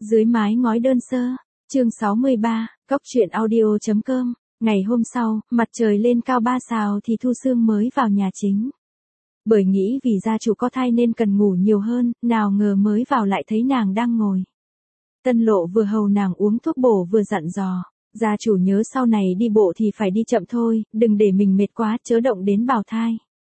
Dưới mái ngói đơn sơ, chương 63, Cốc truyện audio.com. Ngày hôm sau, mặt trời lên cao 3 sao thì Thu Sương mới vào nhà chính. Bởi nghĩ vì gia chủ có thai nên cần ngủ nhiều hơn, nào ngờ mới vào lại thấy nàng đang ngồi. Tân Lộ vừa hầu nàng uống thuốc bổ vừa dặn dò, gia chủ nhớ sau này đi bộ thì phải đi chậm thôi, đừng để mình mệt quá chớ động đến bào thai.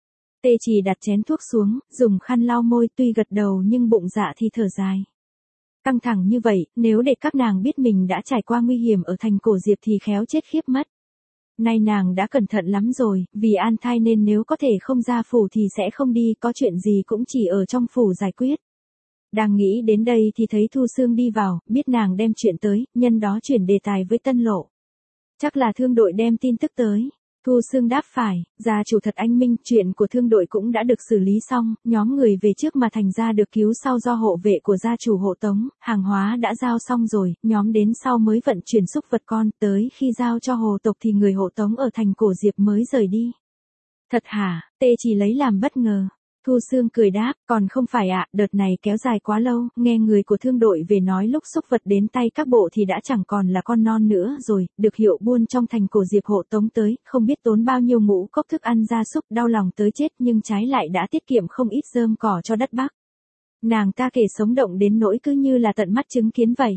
Tê Chỉ đặt chén thuốc xuống, dùng khăn lau môi, tuy gật đầu nhưng bụng dạ thì thở dài. Căng thẳng như vậy, nếu để các nàng biết mình đã trải qua nguy hiểm ở thành Cổ Diệp thì khéo chết khiếp mất. Nay nàng đã cẩn thận lắm rồi, vì an thai nên nếu có thể không ra phủ thì sẽ không đi, có chuyện gì cũng chỉ ở trong phủ giải quyết. Đang nghĩ đến đây thì thấy Thu Sương đi vào, biết nàng đem chuyện tới, nhân đó chuyển đề tài với Tân Lộ. Chắc là thương đội đem tin tức tới. Thu Sương đáp phải, gia chủ thật anh minh, chuyện của thương đội cũng đã được xử lý xong, nhóm người về trước mà thành ra được cứu sau do hộ vệ của gia chủ hộ tống, hàng hóa đã giao xong rồi, nhóm đến sau mới vận chuyển xúc vật con, tới khi giao cho hồ tộc thì người hộ tống ở thành Cổ Diệp mới rời đi. Thật hả? Tê Chỉ lấy làm bất ngờ. Thu Sương cười đáp, còn không phải ạ, đợt này kéo dài quá lâu, nghe người của thương đội về nói lúc xúc vật đến tay các bộ thì đã chẳng còn là con non nữa rồi, được hiệu buôn trong thành Cổ Diệp hộ tống tới, không biết tốn bao nhiêu ngũ cốc thức ăn gia súc, đau lòng tới chết nhưng trái lại đã tiết kiệm không ít rơm cỏ cho đất Bắc. Nàng ta kể sống động đến nỗi cứ như là tận mắt chứng kiến vậy.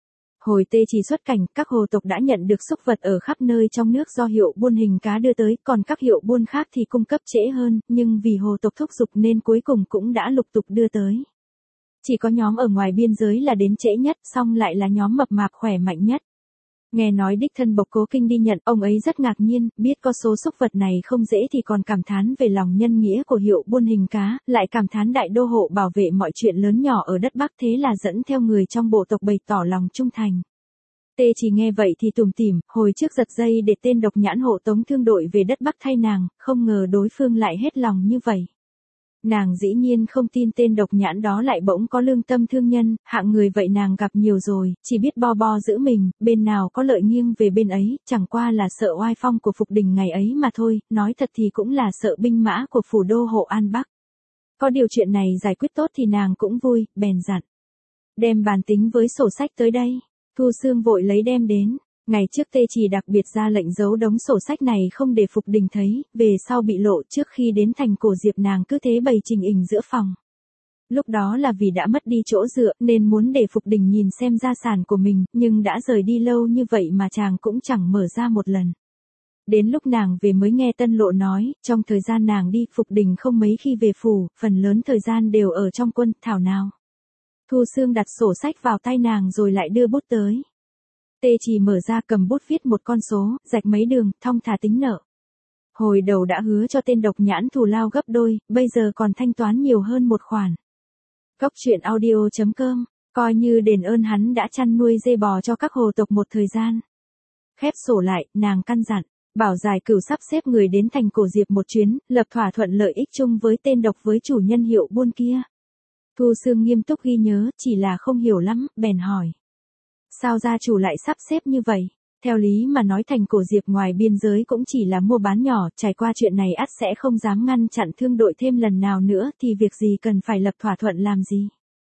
Hồi Tê Chỉ xuất cảnh, các hồ tộc đã nhận được xúc vật ở khắp nơi trong nước do hiệu buôn hình cá đưa tới, còn các hiệu buôn khác thì cung cấp trễ hơn, nhưng vì hồ tộc thúc giục nên cuối cùng cũng đã lục tục đưa tới. Chỉ có nhóm ở ngoài biên giới là đến trễ nhất, song lại là nhóm mập mạp khỏe mạnh nhất. Nghe nói đích thân Bộc Cố Kinh đi nhận, ông ấy rất ngạc nhiên, biết có số xúc vật này không dễ thì còn cảm thán về lòng nhân nghĩa của hiệu buôn hình cá, lại cảm thán đại đô hộ bảo vệ mọi chuyện lớn nhỏ ở đất Bắc, thế là dẫn theo người trong bộ tộc bày tỏ lòng trung thành. Tê Chỉ nghe vậy thì tủm tỉm, hồi trước giật dây để tên Độc Nhãn hộ tống thương đội về đất Bắc thay nàng, không ngờ đối phương lại hết lòng như vậy. Nàng dĩ nhiên không tin tên Độc Nhãn đó lại bỗng có lương tâm thương nhân, hạng người vậy nàng gặp nhiều rồi, chỉ biết bo bo giữ mình, bên nào có lợi nghiêng về bên ấy, chẳng qua là sợ oai phong của Phục Đình ngày ấy mà thôi, nói thật thì cũng là sợ binh mã của phủ đô hộ An Bắc. Có điều chuyện này giải quyết tốt thì nàng cũng vui, bèn dặn. Đem bàn tính với sổ sách tới đây. Thu Sương vội lấy đem đến. Ngày trước Tê Chỉ đặc biệt ra lệnh giấu đống sổ sách này không để Phục Đình thấy, về sau bị lộ, trước khi đến thành Cổ Diệp nàng cứ thế bày trình hình giữa phòng. Lúc đó là vì đã mất đi chỗ dựa nên muốn để Phục Đình nhìn xem gia sản của mình, nhưng đã rời đi lâu như vậy mà chàng cũng chẳng mở ra một lần. Đến lúc nàng về mới nghe Tân Lộ nói, trong thời gian nàng đi Phục Đình không mấy khi về phủ, phần lớn thời gian đều ở trong quân, thảo nào. Thu Sương đặt sổ sách vào tay nàng rồi lại đưa bút tới. Tê Chỉ mở ra cầm bút viết một con số, rạch mấy đường, thong thả tính nợ. Hồi đầu đã hứa cho tên Độc Nhãn thù lao gấp đôi, bây giờ còn thanh toán nhiều hơn một khoản. Cốc truyện audio.com, coi như đền ơn hắn đã chăn nuôi dê bò cho các hồ tộc một thời gian. Khép sổ lại, nàng căn dặn, bảo Giải Cửu sắp xếp người đến thành Cổ Diệp một chuyến, lập thỏa thuận lợi ích chung với tên độc với chủ nhân hiệu buôn kia. Thu Sương nghiêm túc ghi nhớ, chỉ là không hiểu lắm, bèn hỏi. Sao gia chủ lại sắp xếp như vậy? Theo lý mà nói thành Cổ Diệp ngoài biên giới cũng chỉ là mua bán nhỏ, trải qua chuyện này ắt sẽ không dám ngăn chặn thương đội thêm lần nào nữa thì việc gì cần phải lập thỏa thuận làm gì.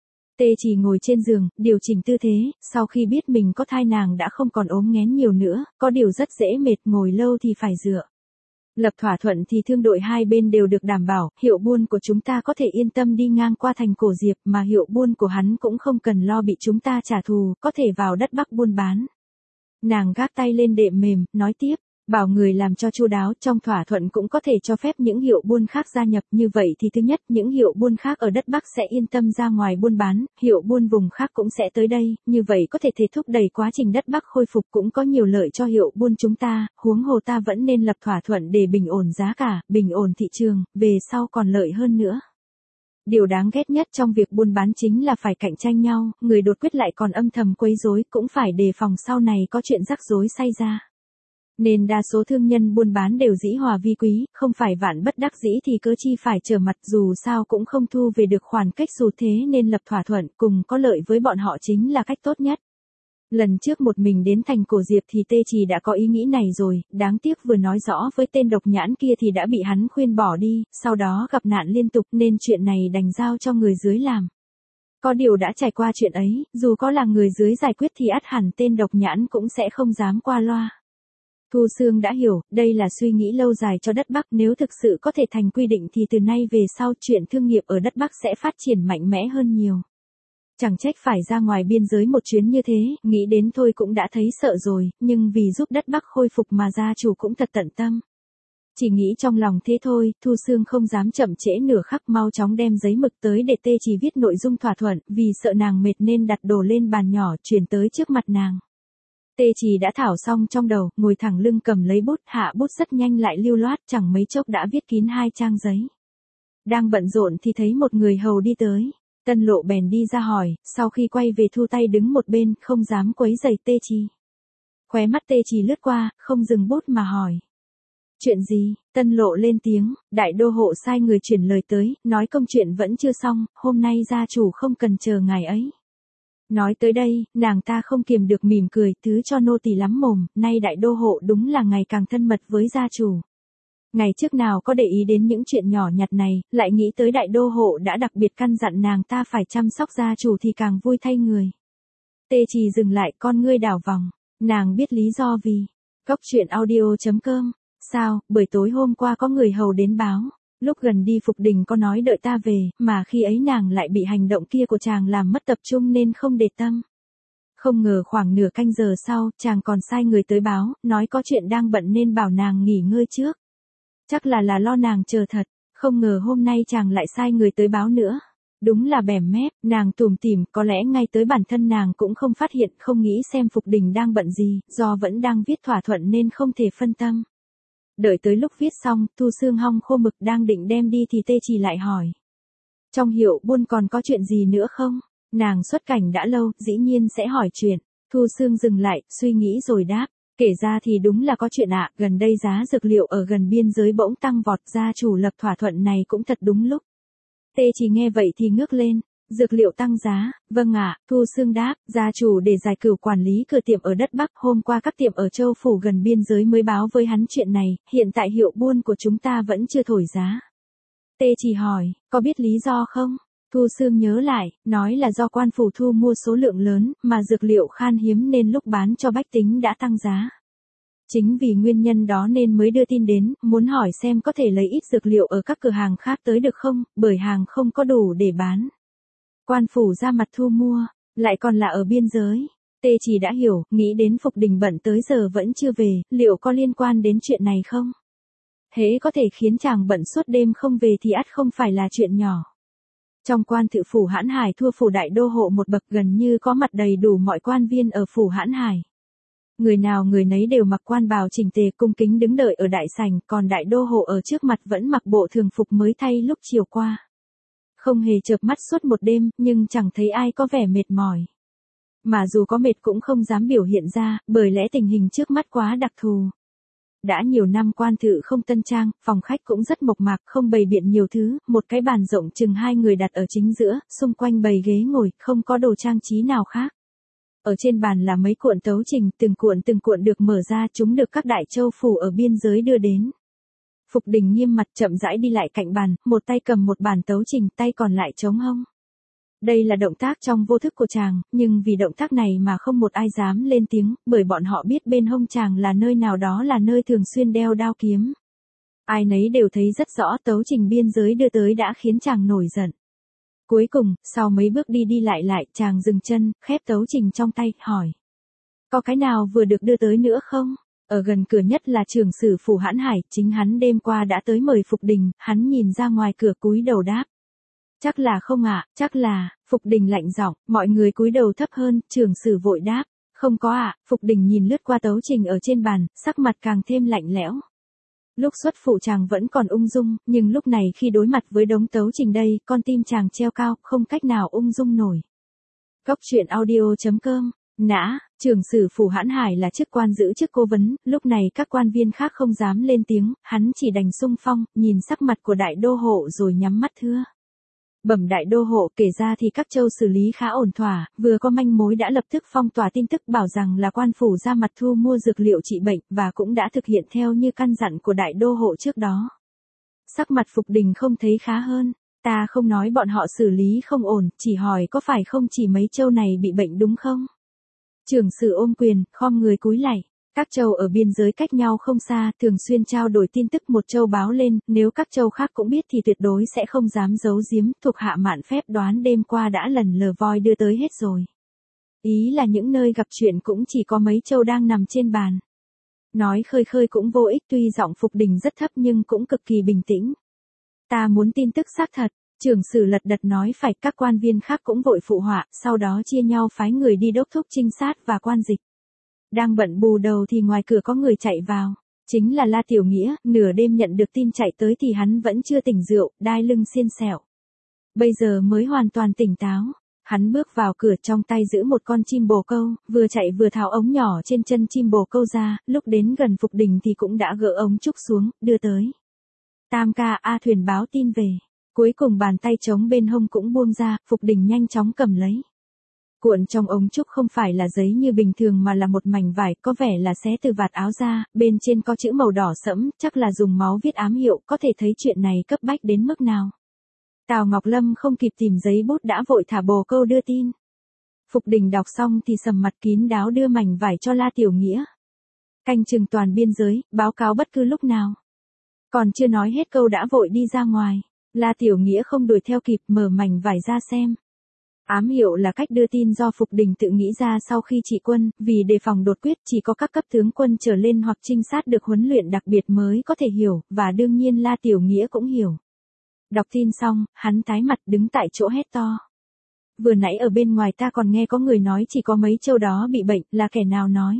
Tê Chỉ ngồi trên giường, điều chỉnh tư thế, sau khi biết mình có thai nàng đã không còn ốm nghén nhiều nữa, có điều rất dễ mệt, ngồi lâu thì phải dựa. Lập thỏa thuận thì thương đội hai bên đều được đảm bảo, hiệu buôn của chúng ta có thể yên tâm đi ngang qua thành Cổ Diệp mà hiệu buôn của hắn cũng không cần lo bị chúng ta trả thù, có thể vào đất Bắc buôn bán. Nàng gác tay lên đệm mềm, nói tiếp, bảo người làm cho chu đáo, trong thỏa thuận cũng có thể cho phép những hiệu buôn khác gia nhập, như vậy thì thứ nhất, những hiệu buôn khác ở đất Bắc sẽ yên tâm ra ngoài buôn bán, hiệu buôn vùng khác cũng sẽ tới đây, như vậy có thể thúc đẩy quá trình đất Bắc khôi phục, cũng có nhiều lợi cho hiệu buôn chúng ta, huống hồ ta vẫn nên lập thỏa thuận để bình ổn giá cả, bình ổn thị trường, về sau còn lợi hơn nữa. Điều đáng ghét nhất trong việc buôn bán chính là phải cạnh tranh nhau, người đột quyết lại còn âm thầm quấy rối, cũng phải đề phòng sau này có chuyện rắc rối xảy ra. Nên đa số thương nhân buôn bán đều dĩ hòa vi quý, không phải vạn bất đắc dĩ thì cớ chi phải trở mặt, dù sao cũng không thu về được khoản cách, dù thế nên lập thỏa thuận cùng có lợi với bọn họ chính là cách tốt nhất. Lần trước một mình đến thành Cổ Diệp thì Tê Chỉ đã có ý nghĩ này rồi, đáng tiếc vừa nói rõ với tên Độc Nhãn kia thì đã bị hắn khuyên bỏ đi, sau đó gặp nạn liên tục nên chuyện này đành giao cho người dưới làm. Có điều đã trải qua chuyện ấy, dù có là người dưới giải quyết thì ắt hẳn tên độc nhãn cũng sẽ không dám qua loa. Thu Sương đã hiểu, đây là suy nghĩ lâu dài cho đất Bắc, nếu thực sự có thể thành quy định thì từ nay về sau chuyện thương nghiệp ở đất Bắc sẽ phát triển mạnh mẽ hơn nhiều. Chẳng trách phải ra ngoài biên giới một chuyến như thế, nghĩ đến thôi cũng đã thấy sợ rồi, nhưng vì giúp đất Bắc khôi phục mà gia chủ cũng thật tận tâm. Chỉ nghĩ trong lòng thế thôi, Thu Sương không dám chậm trễ nửa khắc, mau chóng đem giấy mực tới để Tê Chỉ viết nội dung thỏa thuận, vì sợ nàng mệt nên đặt đồ lên bàn nhỏ chuyển tới trước mặt nàng. Tê Chỉ đã thảo xong trong đầu, ngồi thẳng lưng cầm lấy bút, hạ bút rất nhanh lại lưu loát, chẳng mấy chốc đã viết kín 2 trang giấy. Đang bận rộn thì thấy một người hầu đi tới. Tân Lộ bèn đi ra hỏi, sau khi quay về thu tay đứng một bên, không dám quấy rầy Tê Chỉ. Khóe mắt Tê Chỉ lướt qua, không dừng bút mà hỏi. Chuyện gì? Tân Lộ lên tiếng, đại đô hộ sai người chuyển lời tới, nói công chuyện vẫn chưa xong, hôm nay gia chủ không cần chờ ngày ấy. Nói tới đây, nàng ta không kiềm được mỉm cười, thứ cho nô tỳ lắm mồm, nay đại đô hộ đúng là ngày càng thân mật với gia chủ. Ngày trước nào có để ý đến những chuyện nhỏ nhặt này, lại nghĩ tới đại đô hộ đã đặc biệt căn dặn nàng ta phải chăm sóc gia chủ thì càng vui thay người. Tê Chỉ dừng lại, con ngươi đảo vòng, nàng biết lý do vì. Góc truyện audio.com. Sao, buổi tối hôm qua có người hầu đến báo, lúc gần đi Phục Đình có nói đợi ta về, mà khi ấy nàng lại bị hành động kia của chàng làm mất tập trung nên không để tâm. Không ngờ khoảng nửa canh giờ sau, chàng còn sai người tới báo, nói có chuyện đang bận nên bảo nàng nghỉ ngơi trước. Chắc là lo nàng chờ thật, không ngờ hôm nay chàng lại sai người tới báo nữa. Đúng là bẻm mép, nàng tủm tỉm, có lẽ ngay tới bản thân nàng cũng không phát hiện, không nghĩ xem Phục Đình đang bận gì, do vẫn đang viết thỏa thuận nên không thể phân tâm. Đợi tới lúc viết xong, Thu Sương hong khô mực đang định đem đi thì Tê Chỉ lại hỏi. Trong hiệu buôn còn có chuyện gì nữa không? Nàng xuất cảnh đã lâu, dĩ nhiên sẽ hỏi chuyện. Thu Sương dừng lại, suy nghĩ rồi đáp. Kể ra thì đúng là có chuyện ạ, gần đây giá dược liệu ở gần biên giới bỗng tăng vọt, gia chủ lập thỏa thuận này cũng thật đúng lúc. Tê Chỉ nghe vậy thì ngước lên. Dược liệu tăng giá, vâng ạ, Thu Sương đáp, gia chủ để giải cửu quản lý cửa tiệm ở đất Bắc, hôm qua các tiệm ở châu phủ gần biên giới mới báo với hắn chuyện này, hiện tại hiệu buôn của chúng ta vẫn chưa thổi giá. Tê Chỉ hỏi, có biết lý do không? Thu Sương nhớ lại, nói là do quan phủ thu mua số lượng lớn, mà dược liệu khan hiếm nên lúc bán cho bách tính đã tăng giá. Chính vì nguyên nhân đó nên mới đưa tin đến, muốn hỏi xem có thể lấy ít dược liệu ở các cửa hàng khác tới được không, bởi hàng không có đủ để bán. Quan phủ ra mặt thu mua, lại còn là ở biên giới. Tê Chỉ đã hiểu, nghĩ đến Phục Đình bận tới giờ vẫn chưa về, liệu có liên quan đến chuyện này không? Hễ có thể khiến chàng bận suốt đêm không về thì ắt không phải là chuyện nhỏ. Trong quan thự phủ Hãn Hải thua phủ đại đô hộ một bậc, gần như có mặt đầy đủ mọi quan viên ở phủ Hãn Hải. Người nào người nấy đều mặc quan bào chỉnh tề cung kính đứng đợi ở đại sảnh, còn đại đô hộ ở trước mặt vẫn mặc bộ thường phục mới thay lúc chiều qua. Không hề chợp mắt suốt một đêm, nhưng chẳng thấy ai có vẻ mệt mỏi. Mà dù có mệt cũng không dám biểu hiện ra, bởi lẽ tình hình trước mắt quá đặc thù. Đã nhiều năm quan thự không tân trang, phòng khách cũng rất mộc mạc, không bày biện nhiều thứ, một cái bàn rộng chừng 2 người đặt ở chính giữa, xung quanh bày ghế ngồi, không có đồ trang trí nào khác. Ở trên bàn là mấy cuộn tấu trình, từng cuộn được mở ra, chúng được các đại châu phủ ở biên giới đưa đến. Phục Đình nghiêm mặt chậm rãi đi lại cạnh bàn, một tay cầm một bản tấu trình, tay còn lại chống hông. Đây là động tác trong vô thức của chàng, nhưng vì động tác này mà không một ai dám lên tiếng, bởi bọn họ biết bên hông chàng là nơi nào đó là nơi thường xuyên đeo đao kiếm. Ai nấy đều thấy rất rõ tấu trình biên giới đưa tới đã khiến chàng nổi giận. Cuối cùng, sau mấy bước đi lại, chàng dừng chân, khép tấu trình trong tay, hỏi. Có cái nào vừa được đưa tới nữa không? Ở gần cửa nhất là trưởng sử phủ Hãn Hải, chính hắn đêm qua đã tới mời Phục Đình, hắn nhìn ra ngoài cửa cúi đầu đáp. Chắc là không ạ, chắc là, Phục Đình lạnh giọng, mọi người cúi đầu thấp hơn, trưởng sử vội đáp. Không có ạ, Phục Đình nhìn lướt qua tấu trình ở trên bàn, sắc mặt càng thêm lạnh lẽo. Lúc xuất phủ chàng vẫn còn ung dung, nhưng lúc này khi đối mặt với đống tấu trình đây, con tim chàng treo cao, không cách nào ung dung nổi. Góc truyện audio.com. Trưởng sử phủ Hãn Hải là chức quan giữ chức cố vấn, lúc này các quan viên khác không dám lên tiếng, hắn chỉ đành xung phong, nhìn sắc mặt của đại đô hộ rồi nhắm mắt thưa. Bẩm đại đô hộ, kể ra thì các châu xử lý khá ổn thỏa, vừa có manh mối đã lập tức phong tỏa tin tức bảo rằng là quan phủ ra mặt thu mua dược liệu trị bệnh, và cũng đã thực hiện theo như căn dặn của đại đô hộ trước đó. Sắc mặt Phục Đình không thấy khá hơn, Ta không nói bọn họ xử lý không ổn, chỉ hỏi có phải không chỉ mấy châu này bị bệnh đúng không? Trưởng sử ôm quyền, khom người cúi lạy. Các châu ở biên giới cách nhau không xa, thường xuyên trao đổi tin tức một châu báo lên, nếu các châu khác cũng biết thì tuyệt đối sẽ không dám giấu giếm, thuộc hạ mạn phép đoán đêm qua đã lần lờ voi đưa tới hết rồi. Ý là những nơi gặp chuyện cũng chỉ có mấy châu đang nằm trên bàn. Nói khơi khơi cũng vô ích, tuy giọng Phục Đình rất thấp nhưng cũng cực kỳ bình tĩnh. Ta muốn tin tức xác thật. Trưởng sử lật đật nói phải, các quan viên khác cũng vội phụ họa, sau đó chia nhau phái người đi đốc thúc trinh sát và quan dịch. Đang bận bù đầu thì ngoài cửa có người chạy vào. Chính là La Tiểu Nghĩa, nửa đêm nhận được tin chạy tới thì hắn vẫn chưa tỉnh rượu, đai lưng xiên xẹo. Bây giờ mới hoàn toàn tỉnh táo. Hắn bước vào cửa trong tay giữ một con chim bồ câu, vừa chạy vừa tháo ống nhỏ trên chân chim bồ câu ra, lúc đến gần Phục Đình thì cũng đã gỡ ống trúc xuống, đưa tới. Tam ca, A Thuyền báo tin về. Cuối cùng bàn tay trống bên hông cũng buông ra, Phục Đình nhanh chóng cầm lấy. Cuộn trong ống trúc không phải là giấy như bình thường mà là một mảnh vải, có vẻ là xé từ vạt áo ra, bên trên có chữ màu đỏ sẫm, chắc là dùng máu viết ám hiệu, có thể thấy chuyện này cấp bách đến mức nào. Tào Ngọc Lâm không kịp tìm giấy bút đã vội thả bồ câu đưa tin. Phục Đình đọc xong thì sầm mặt kín đáo đưa mảnh vải cho La Tiểu Nghĩa. Canh chừng toàn biên giới, báo cáo bất cứ lúc nào. Còn chưa nói hết câu đã vội đi ra ngoài. La Tiểu Nghĩa không đuổi theo kịp, mở mảnh vải ra xem. Ám hiệu là cách đưa tin do Phục Đình tự nghĩ ra sau khi trị quân, vì đề phòng đột quyết chỉ có các cấp tướng quân trở lên hoặc trinh sát được huấn luyện đặc biệt mới có thể hiểu, và đương nhiên La Tiểu Nghĩa cũng hiểu. Đọc tin xong, hắn tái mặt đứng tại chỗ hét to. Vừa nãy ở bên ngoài ta còn nghe có người nói chỉ có mấy châu đó bị bệnh, là kẻ nào nói.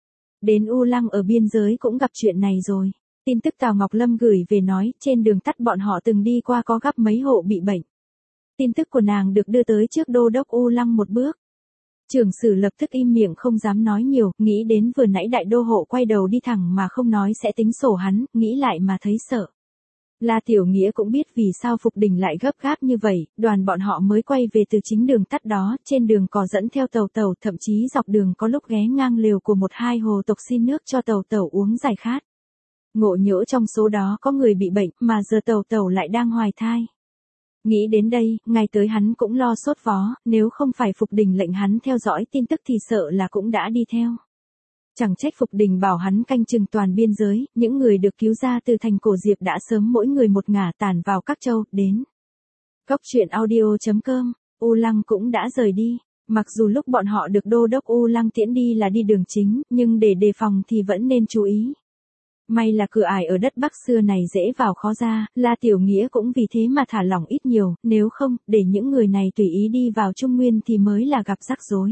Đến U Lăng ở biên giới cũng gặp chuyện này rồi. Tin tức Tào Ngọc Lâm gửi về nói, trên đường tắt bọn họ từng đi qua có gặp mấy hộ bị bệnh. Tin tức của nàng được đưa tới trước đô đốc U Lăng một bước. Trưởng sử lập tức im miệng không dám nói nhiều, nghĩ đến vừa nãy đại đô hộ quay đầu đi thẳng mà không nói sẽ tính sổ hắn, nghĩ lại mà thấy sợ. La Tiểu Nghĩa cũng biết vì sao Phục Đình lại gấp gáp như vậy, đoàn bọn họ mới quay về từ chính đường tắt đó, trên đường có dẫn theo tàu, thậm chí dọc đường có lúc ghé ngang lều của một hai hồ tộc xin nước cho tàu uống giải khát. Ngộ nhỡ trong số đó có người bị bệnh, mà giờ tàu lại đang hoài thai. Nghĩ đến đây, ngay tới hắn cũng lo sốt vó, nếu không phải Phục Đình lệnh hắn theo dõi tin tức thì sợ là cũng đã đi theo. Chẳng trách Phục Đình bảo hắn canh chừng toàn biên giới, những người được cứu ra từ thành Cổ Diệp đã sớm mỗi người một ngả tản vào các châu, đến. Góc truyện audio.com, U Lăng cũng đã rời đi. Mặc dù lúc bọn họ được đô đốc U Lăng tiễn đi là đi đường chính, nhưng để đề phòng thì vẫn nên chú ý. May là cửa ải ở đất Bắc xưa này dễ vào khó ra, La Tiểu Nghĩa cũng vì thế mà thả lỏng ít nhiều, nếu không, để những người này tùy ý đi vào Trung Nguyên thì mới là gặp rắc rối.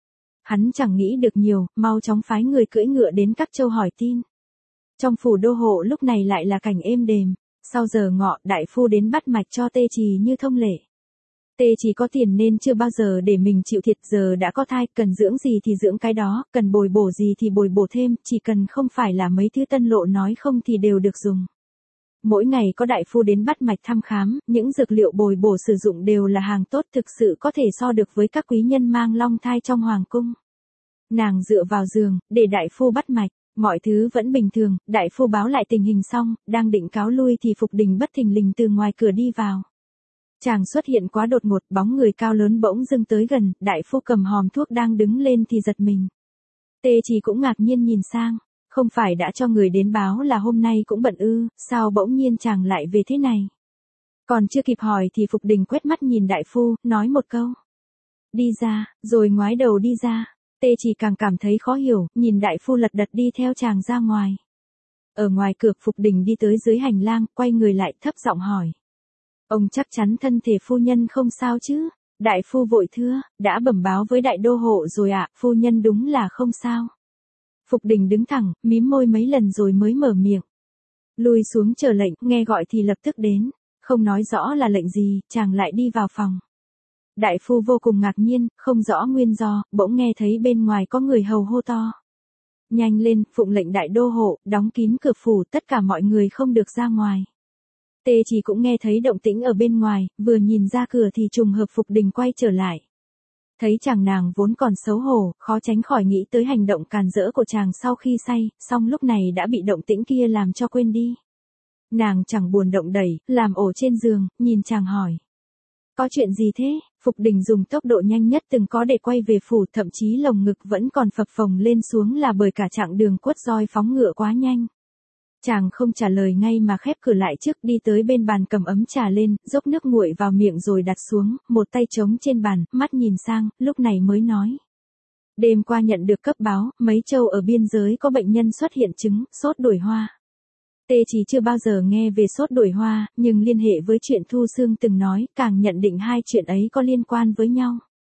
Hắn chẳng nghĩ được nhiều, mau chóng phái người cưỡi ngựa đến các châu hỏi tin. Trong phủ đô hộ lúc này lại là cảnh êm đềm, sau giờ ngọ đại phu đến bắt mạch cho Tê Trì như thông lệ. Tê Trì có tiền nên chưa bao giờ để mình chịu thiệt, giờ đã có thai, cần dưỡng gì thì dưỡng cái đó, cần bồi bổ gì thì bồi bổ thêm, chỉ cần không phải là mấy thứ tân lộ nói không thì đều được dùng. Mỗi ngày có đại phu đến bắt mạch thăm khám, những dược liệu bồi bổ sử dụng đều là hàng tốt, thực sự có thể so được với các quý nhân mang long thai trong hoàng cung. Nàng dựa vào giường, để đại phu bắt mạch, mọi thứ vẫn bình thường, đại phu báo lại tình hình xong, đang định cáo lui thì Phục Đình bất thình lình từ ngoài cửa đi vào. Chàng xuất hiện quá đột ngột, bóng người cao lớn bỗng dưng tới gần, đại phu cầm hòm thuốc đang đứng lên thì giật mình. Tê Trì cũng ngạc nhiên nhìn sang, không phải đã cho người đến báo là hôm nay cũng bận ư, sao bỗng nhiên chàng lại về thế này. Còn chưa kịp hỏi thì Phục Đình quét mắt nhìn đại phu, nói một câu. Đi ra, rồi ngoái đầu đi ra. Tê Trì càng cảm thấy khó hiểu, nhìn đại phu lật đật đi theo chàng ra ngoài. Ở ngoài cửa Phục Đình đi tới dưới hành lang, quay người lại thấp giọng hỏi. Ông chắc chắn thân thể phu nhân không sao chứ? Đại phu vội thưa, đã bẩm báo với đại đô hộ rồi ạ, phu nhân đúng là không sao. Phục Đình đứng thẳng, mím môi mấy lần rồi mới mở miệng. Lui xuống chờ lệnh, nghe gọi thì lập tức đến, không nói rõ là lệnh gì, chàng lại đi vào phòng. Đại phu vô cùng ngạc nhiên, không rõ nguyên do, bỗng nghe thấy bên ngoài có người hầu hô to. Nhanh lên, phụng lệnh đại đô hộ, đóng kín cửa phủ, tất cả mọi người không được ra ngoài. Tê Trì cũng nghe thấy động tĩnh ở bên ngoài, vừa nhìn ra cửa thì trùng hợp Phục Đình quay trở lại. Thấy chàng nàng vốn còn xấu hổ, khó tránh khỏi nghĩ tới hành động càn rỡ của chàng sau khi say, song lúc này đã bị động tĩnh kia làm cho quên đi. Nàng chẳng buồn động đẩy, làm ổ trên giường, nhìn chàng hỏi. Có chuyện gì thế? Phục Đình dùng tốc độ nhanh nhất từng có để quay về phủ, thậm chí lồng ngực vẫn còn phập phồng lên xuống là bởi cả chặng đường quất roi phóng ngựa quá nhanh. Chàng không trả lời ngay mà khép cửa lại trước, đi tới bên bàn cầm ấm trà lên, dốc nước nguội vào miệng rồi đặt xuống, một tay trống trên bàn, mắt nhìn sang, lúc này mới nói. Đêm qua nhận được cấp báo, mấy châu ở biên giới có bệnh nhân xuất hiện chứng sốt đổi hoa. Tê Chỉ chưa bao giờ nghe về sốt đổi hoa, nhưng liên hệ với chuyện Thu Sương từng nói, càng nhận định hai chuyện ấy có liên quan với nhau.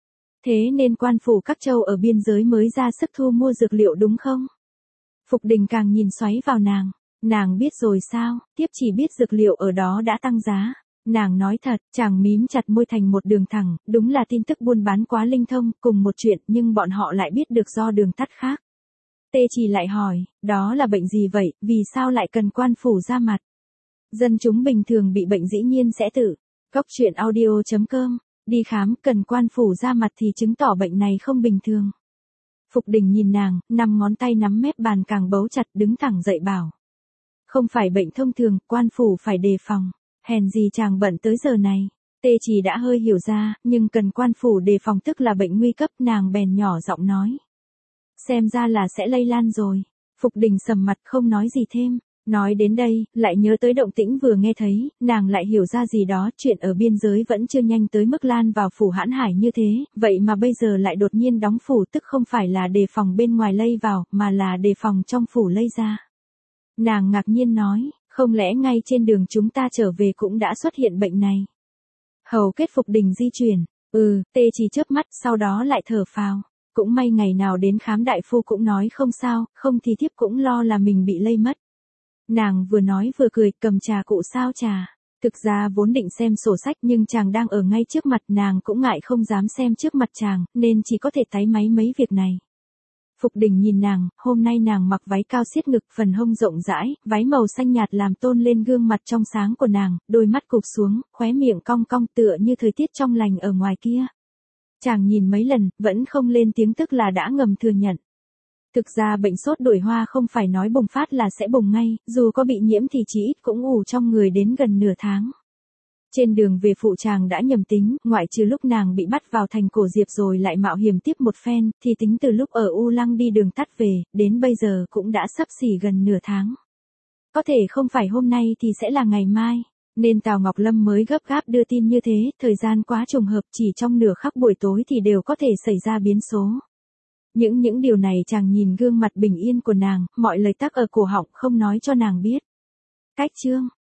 Thế nên quan phủ các châu ở biên giới mới ra sức thu mua dược liệu đúng không? Phục Đình càng nhìn xoáy vào nàng. Nàng biết rồi sao, tiếp chỉ biết dược liệu ở đó đã tăng giá. Nàng nói thật, chàng mím chặt môi thành một đường thẳng, đúng là tin tức buôn bán quá linh thông, cùng một chuyện nhưng bọn họ lại biết được do đường tắt khác. Tê Chỉ lại hỏi, đó là bệnh gì vậy, vì sao lại cần quan phủ ra mặt? Dân chúng bình thường bị bệnh dĩ nhiên sẽ tự. Cốc truyện audio.com, đi khám cần quan phủ ra mặt thì chứng tỏ bệnh này không bình thường. Phục Đình nhìn nàng, 5 ngón tay nắm mép bàn càng bấu chặt, đứng thẳng dậy bảo. Không phải bệnh thông thường, quan phủ phải đề phòng. Hèn gì chàng bận tới giờ này. Tê Chỉ đã hơi hiểu ra, nhưng cần quan phủ đề phòng tức là bệnh nguy cấp, nàng bèn nhỏ giọng nói. Xem ra là sẽ lây lan rồi. Phục Đình sầm mặt không nói gì thêm. Nói đến đây, lại nhớ tới động tĩnh vừa nghe thấy, nàng lại hiểu ra gì đó, chuyện ở biên giới vẫn chưa nhanh tới mức lan vào phủ Hãn Hải như thế, vậy mà bây giờ lại đột nhiên đóng phủ, tức không phải là đề phòng bên ngoài lây vào, mà là đề phòng trong phủ lây ra. Nàng ngạc nhiên nói, không lẽ ngay trên đường chúng ta trở về cũng đã xuất hiện bệnh này? Hầu kết Phục Đình di chuyển, Tê Chỉ chớp mắt, sau đó lại thở phào. Cũng may ngày nào đến khám đại phu cũng nói không sao, không thì thiếp cũng lo là mình bị lây mất. Nàng vừa nói vừa cười, cầm trà cụ sao trà. Thực ra vốn định xem sổ sách nhưng chàng đang ở ngay trước mặt, nàng cũng ngại không dám xem trước mặt chàng, nên chỉ có thể táy máy mấy việc này. Phục Đình nhìn nàng, hôm nay nàng mặc váy cao xiết ngực, phần hông rộng rãi, váy màu xanh nhạt làm tôn lên gương mặt trong sáng của nàng, đôi mắt cụp xuống, khóe miệng cong cong tựa như thời tiết trong lành ở ngoài kia. Chàng nhìn mấy lần, vẫn không lên tiếng tức là đã ngầm thừa nhận. Thực ra bệnh sốt đổi hoa không phải nói bùng phát là sẽ bùng ngay, dù có bị nhiễm thì chỉ ít cũng ủ trong người đến gần nửa tháng. Trên đường về phụ chàng đã nhầm tính, ngoại trừ lúc nàng bị bắt vào thành Cổ Diệp rồi lại mạo hiểm tiếp một phen, thì tính từ lúc ở U Lăng đi đường tắt về, đến bây giờ cũng đã sắp xỉ gần nửa tháng. Có thể không phải hôm nay thì sẽ là ngày mai, nên Tào Ngọc Lâm mới gấp gáp đưa tin như thế, thời gian quá trùng hợp, chỉ trong nửa khắc buổi tối thì đều có thể xảy ra biến số. Những điều này chàng nhìn gương mặt bình yên của nàng, mọi lời tắc ở cổ họng không nói cho nàng biết. Cách chương